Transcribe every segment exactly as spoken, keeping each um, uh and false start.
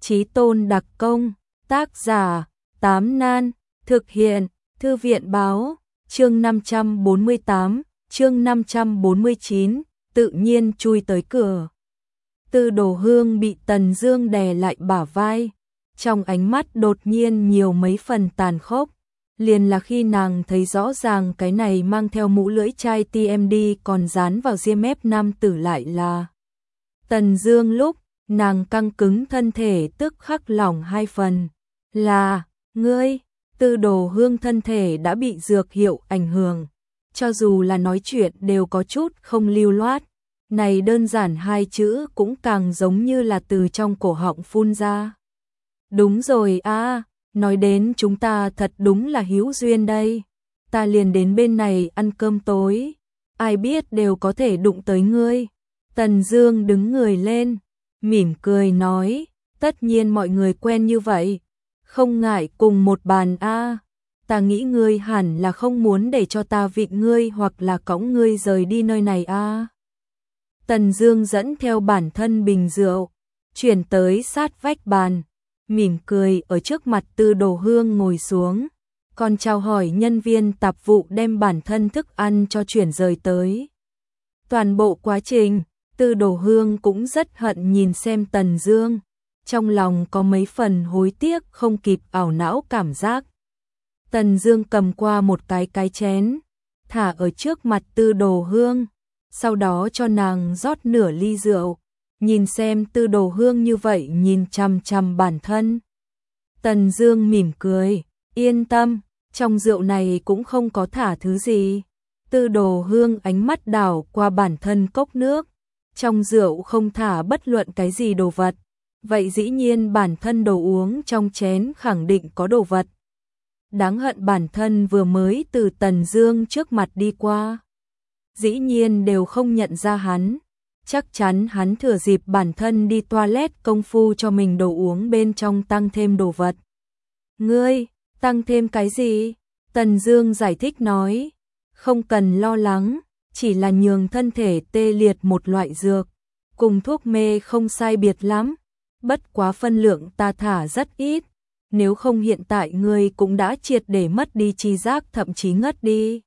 Chí tôn đặc công, tác giả, Tám Nan, thực hiện, Thư viện báo, chương năm trăm bốn mươi tám, chương năm trăm bốn mươi chín, tự nhiên chui tới cửa. Tư Đồ Hương bị Tần Dương đè lại bả vai, trong ánh mắt đột nhiên nhiều mấy phần tàn khốc, liền là khi nàng thấy rõ ràng cái này mang theo mũ lưỡi chai tê em đê còn dán vào ria mép nam tử lại là Tần Dương lúc, nàng căng cứng thân thể tức khắc lỏng hai phần. Là, ngươi, Tư Đồ Hương thân thể đã bị dược hiệu ảnh hưởng, cho dù là nói chuyện đều có chút không lưu loát, này đơn giản hai chữ cũng càng giống như là từ trong cổ họng phun ra. Đúng rồi a, nói đến chúng ta thật đúng là hữu duyên đây, ta liền đến bên này ăn cơm tối, ai biết đều có thể đụng tới ngươi. Tần Dương đứng người lên, mỉm cười nói, tất nhiên mọi người quen như vậy, không ngại cùng một bàn a. Ta nghĩ ngươi hẳn là không muốn để cho ta vịn ngươi hoặc là cõng ngươi rời đi nơi này a. Tần Dương dẫn theo bản thân bình rượu, chuyển tới sát vách bàn, mỉm cười ở trước mặt Tư Đồ Hương ngồi xuống, còn chào hỏi nhân viên tạp vụ đem bản thân thức ăn cho chuyển rời tới. Toàn bộ quá trình, Tư Đồ Hương cũng rất hận nhìn xem Tần Dương, trong lòng có mấy phần hối tiếc không kịp ảo não cảm giác. Tần Dương cầm qua một cái cái chén, thả ở trước mặt Tư Đồ Hương, sau đó cho nàng rót nửa ly rượu, nhìn xem Tư Đồ Hương như vậy nhìn chằm chằm bản thân. Tần Dương mỉm cười, yên tâm, trong rượu này cũng không có thả thứ gì. Tư Đồ Hương ánh mắt đảo qua bản thân cốc nước, trong rượu không thả bất luận cái gì đồ vật, vậy dĩ nhiên bản thân đồ uống trong chén khẳng định có đồ vật. Đáng hận bản thân vừa mới từ Tần Dương trước mặt đi qua, dĩ nhiên đều không nhận ra hắn, chắc chắn hắn thừa dịp bản thân đi toilet công phu cho mình đồ uống bên trong tăng thêm đồ vật. Ngươi, tăng thêm cái gì? Tần Dương giải thích nói, không cần lo lắng, chỉ là nhường thân thể tê liệt một loại dược, cùng thuốc mê không sai biệt lắm, bất quá phân lượng ta thả rất ít, nếu không hiện tại ngươi cũng đã triệt để mất đi tri giác thậm chí ngất đi.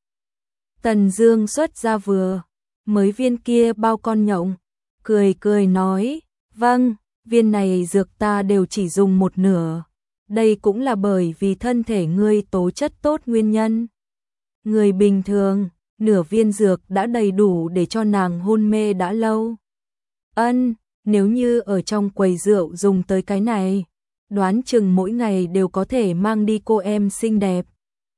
Tần Dương xuất ra vừa mới viên kia bao con nhộng, cười cười nói, vâng, viên này dược ta đều chỉ dùng một nửa, đây cũng là bởi vì thân thể ngươi tố chất tốt nguyên nhân. Người bình thường, nửa viên dược đã đầy đủ để cho nàng hôn mê đã lâu. Ân, nếu như ở trong quầy rượu dùng tới cái này, đoán chừng mỗi ngày đều có thể mang đi cô em xinh đẹp.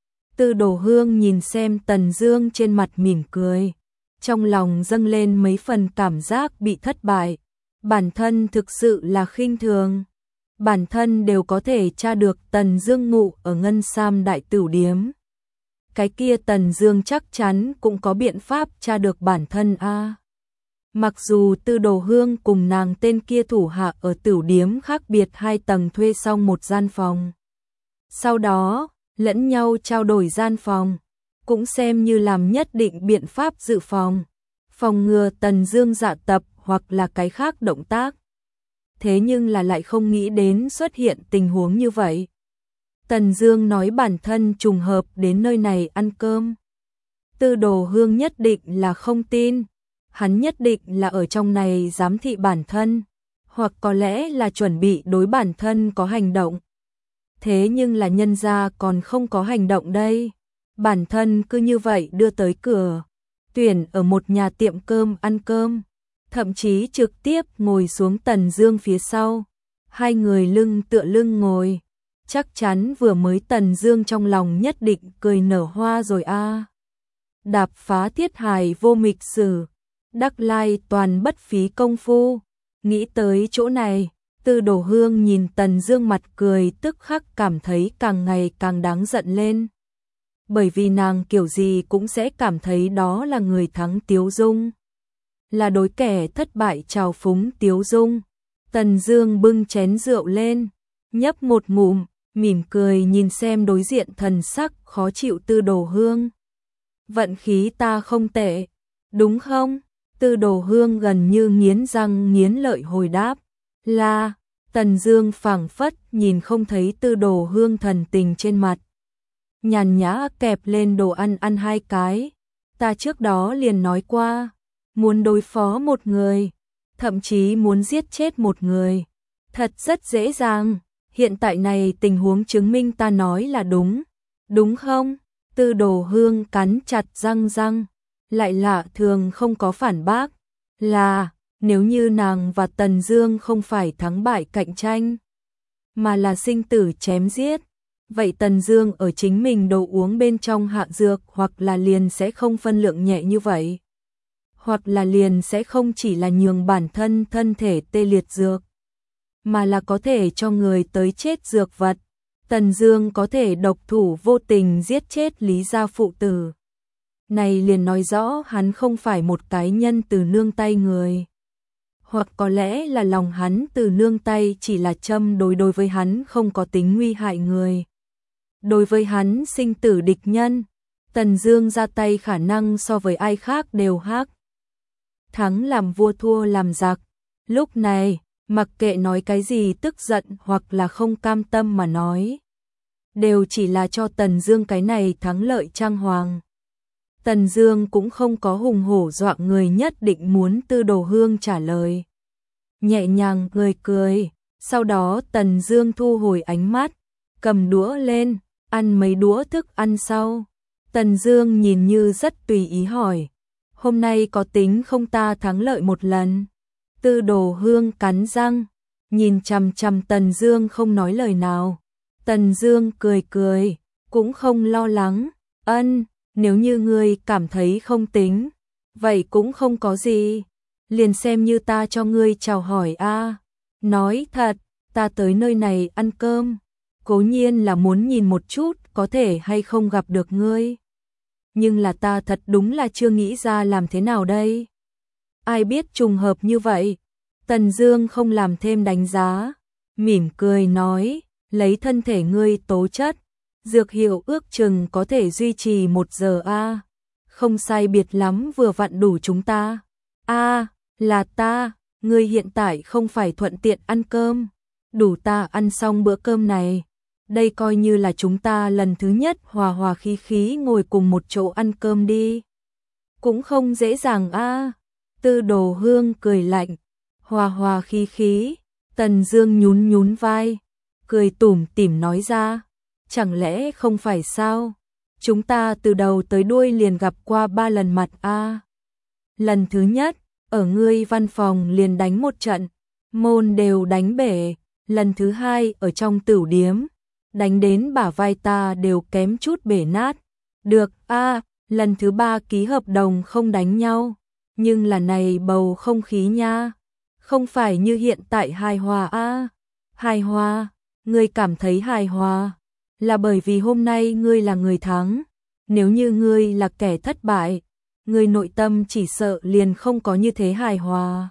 Tư Đồ Hương nhìn xem Tần Dương trên mặt mỉm cười, trong lòng dâng lên mấy phần cảm giác bị thất bại, bản thân thực sự là khinh thường. Bản thân đều có thể tra được Tần Dương ngụ ở Ngân Sam Đại Tửu Điếm. Cái kia Tần Dương chắc chắn cũng có biện pháp tra được bản thân a. Mặc dù Tư Đồ Hương cùng nàng tên kia thủ hạ ở Tửu Điếm khác biệt hai tầng thuê xong một gian phòng, sau đó lẫn nhau trao đổi gian phòng, cũng xem như làm nhất định biện pháp dự phòng, phòng ngừa Tần Dương dạ tập hoặc là cái khác động tác. Thế nhưng là lại không nghĩ đến xuất hiện tình huống như vậy. Tần Dương nói bản thân trùng hợp đến nơi này ăn cơm. Tư Đồ Hương nhất định là không tin, hắn nhất định là ở trong này giám thị bản thân, hoặc có lẽ là chuẩn bị đối bản thân có hành động. Thế nhưng là nhân gia còn không có hành động đây, bản thân cứ như vậy đưa tới cửa, tuyển ở một nhà tiệm cơm ăn cơm, thậm chí trực tiếp ngồi xuống Tần Dương phía sau, hai người lưng tựa lưng ngồi, chắc chắn vừa mới Tần Dương trong lòng nhất định cười nở hoa rồi a. Đạp phá thiết hài vô mịch sử, đắc lai toàn bất phí công phu. Nghĩ tới chỗ này, Tư Đồ Hương nhìn Tần Dương mặt cười tức khắc cảm thấy càng ngày càng đáng giận lên. Bởi vì nàng kiểu gì cũng sẽ cảm thấy đó là người thắng Tiếu Dung, là đối kẻ thất bại trào phúng Tiếu Dung. Tần Dương bưng chén rượu lên, nhấp một ngụm, mỉm cười nhìn xem đối diện thần sắc khó chịu Tư Đồ Hương. Vận khí ta không tệ, đúng không? Tư Đồ Hương gần như nghiến răng nghiến lợi hồi đáp, là. Tần Dương phảng phất nhìn không thấy Tư Đồ Hương thần tình trên mặt. Nhàn nhã kẹp lên đồ ăn ăn hai cái. Ta trước đó liền nói qua, muốn đối phó một người, thậm chí muốn giết chết một người. Thật rất dễ dàng, hiện tại này tình huống chứng minh ta nói là đúng. Đúng không? Tư Đồ Hương cắn chặt răng răng, lại lạ thường không có phản bác. Là, nếu như nàng và Tần Dương không phải thắng bại cạnh tranh, mà là sinh tử chém giết, vậy Tần Dương ở chính mình đồ uống bên trong hạ dược hoặc là liền sẽ không phân lượng nhẹ như vậy. Hoặc là liền sẽ không chỉ là nhường bản thân thân thể tê liệt dược, mà là có thể cho người tới chết dược vật. Tần Dương có thể độc thủ vô tình giết chết Lý gia phụ tử. Này liền nói rõ hắn không phải một cái nhân từ nương tay người. Hoặc có lẽ là lòng hắn từ nương tay chỉ là châm đối đối với hắn không có tính nguy hại người. Đối với hắn sinh tử địch nhân, Tần Dương ra tay khả năng so với ai khác đều hắc. Thắng làm vua thua làm giặc. Lúc này, mặc kệ nói cái gì tức giận hoặc là không cam tâm mà nói, đều chỉ là cho Tần Dương cái này thắng lợi trang hoàng. Tần Dương cũng không có hùng hổ dọa người nhất định muốn Tư Đồ Hương trả lời. Nhẹ nhàng cười cười, sau đó Tần Dương thu hồi ánh mắt, cầm đũa lên, ăn mấy đũa thức ăn sau. Tần Dương nhìn như rất tùy ý hỏi, hôm nay có tính không ta thắng lợi một lần? Tư Đồ Hương cắn răng, nhìn chằm chằm Tần Dương không nói lời nào. Tần Dương cười cười, cũng không lo lắng, ân, nếu như ngươi cảm thấy không tính, vậy cũng không có gì, liền xem như ta cho ngươi chào hỏi a. Nói thật, ta tới nơi này ăn cơm, cố nhiên là muốn nhìn một chút có thể hay không gặp được ngươi. Nhưng là ta thật đúng là chưa nghĩ ra làm thế nào đây. Ai biết trùng hợp như vậy. Tần Dương không làm thêm đánh giá, mỉm cười nói, lấy thân thể ngươi tố chất, dược hiệu ước chừng có thể duy trì một giờ a. Không sai biệt lắm vừa vặn đủ chúng ta. A, là ta, ngươi hiện tại không phải thuận tiện ăn cơm, đủ ta ăn xong bữa cơm này. Đây coi như là chúng ta lần thứ nhất hòa hòa khí khí ngồi cùng một chỗ ăn cơm đi. Cũng không dễ dàng a. Tư Đồ Hương cười lạnh, hòa hòa khí khí. Tần Dương nhún nhún vai, cười tủm tỉm nói ra, chẳng lẽ không phải sao? Chúng ta từ đầu tới đuôi liền gặp qua ba lần mặt a. Lần thứ nhất, ở ngươi văn phòng liền đánh một trận, môn đều đánh bể. Lần thứ hai ở trong tửu điếm, đánh đến bả vai ta đều kém chút bể nát. Được a, lần thứ ba ký hợp đồng không đánh nhau, nhưng là này bầu không khí nha, không phải như hiện tại hài hòa a. Hài hòa, ngươi cảm thấy hài hòa là bởi vì hôm nay ngươi là người thắng, nếu như ngươi là kẻ thất bại, ngươi nội tâm chỉ sợ liền không có như thế hài hòa.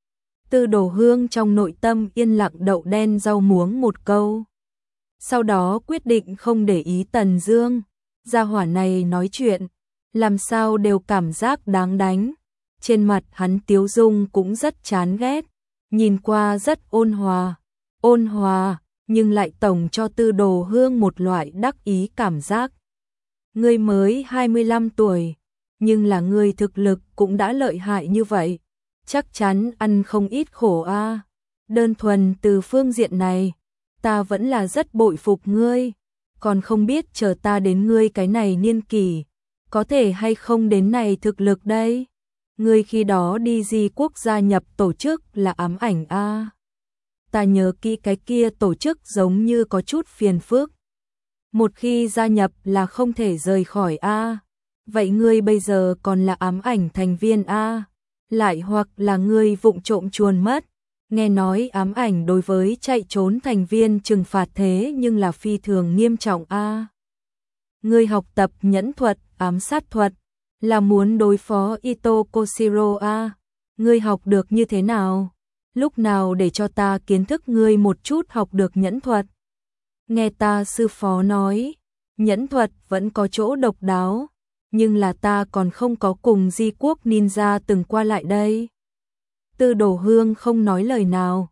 Tư Đồ Hương trong nội tâm yên lặng đậu đen rau muống một câu. Sau đó quyết định không để ý Tần Dương, gia hỏa này nói chuyện, làm sao đều cảm giác đáng đánh. Trên mặt hắn tiếu dung cũng rất chán ghét, nhìn qua rất ôn hòa, ôn hòa, nhưng lại tổng cho Tư Đồ Hương một loại đắc ý cảm giác. Ngươi mới hai mươi lăm tuổi, nhưng là ngươi thực lực cũng đã lợi hại như vậy, chắc chắn ăn không ít khổ a. Đơn thuần từ phương diện này, ta vẫn là rất bội phục ngươi, còn không biết chờ ta đến ngươi cái này niên kỷ, có thể hay không đến này thực lực đây. Ngươi khi đó đi gì quốc gia nhập tổ chức là ám ảnh a. Ta nhớ kỹ cái kia tổ chức giống như có chút phiền phức. Một khi gia nhập là không thể rời khỏi a. Vậy ngươi bây giờ còn là ám ảnh thành viên a, lại hoặc là ngươi vụng trộm chuồn mất. Nghe nói ám ảnh đối với chạy trốn thành viên trừng phạt thế nhưng là phi thường nghiêm trọng a. Ngươi học tập nhẫn thuật, ám sát thuật, là muốn đối phó Ito Koshiro a. Ngươi học được như thế nào? Lúc nào để cho ta kiến thức ngươi một chút học được nhẫn thuật? Nghe ta sư phó nói, nhẫn thuật vẫn có chỗ độc đáo, nhưng là ta còn không có cùng di quốc ninja từng qua lại đây. Tư Đồ Hương không nói lời nào.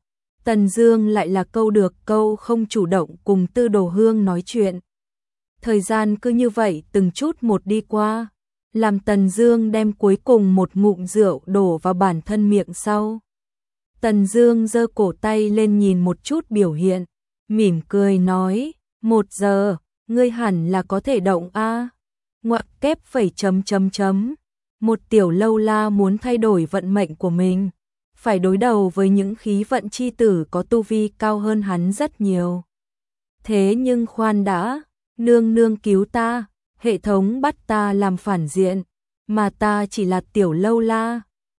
Tần Dương lại là câu được câu không chủ động cùng Tư Đồ Hương nói chuyện. Thời gian cứ như vậy từng chút một đi qua, làm Tần Dương đem cuối cùng một ngụm rượu đổ vào bản thân miệng sau. Tần Dương giơ cổ tay lên nhìn một chút biểu hiện, mỉm cười nói, một giờ, ngươi hẳn là có thể động a. Ngoặc kép phẩy chấm chấm chấm. Một tiểu lâu la muốn thay đổi vận mệnh của mình, phải đối đầu với những khí vận chi tử có tu vi cao hơn hắn rất nhiều. Thế nhưng khoan đã, nương nương cứu ta, hệ thống bắt ta làm phản diện, mà ta chỉ là tiểu lâu la,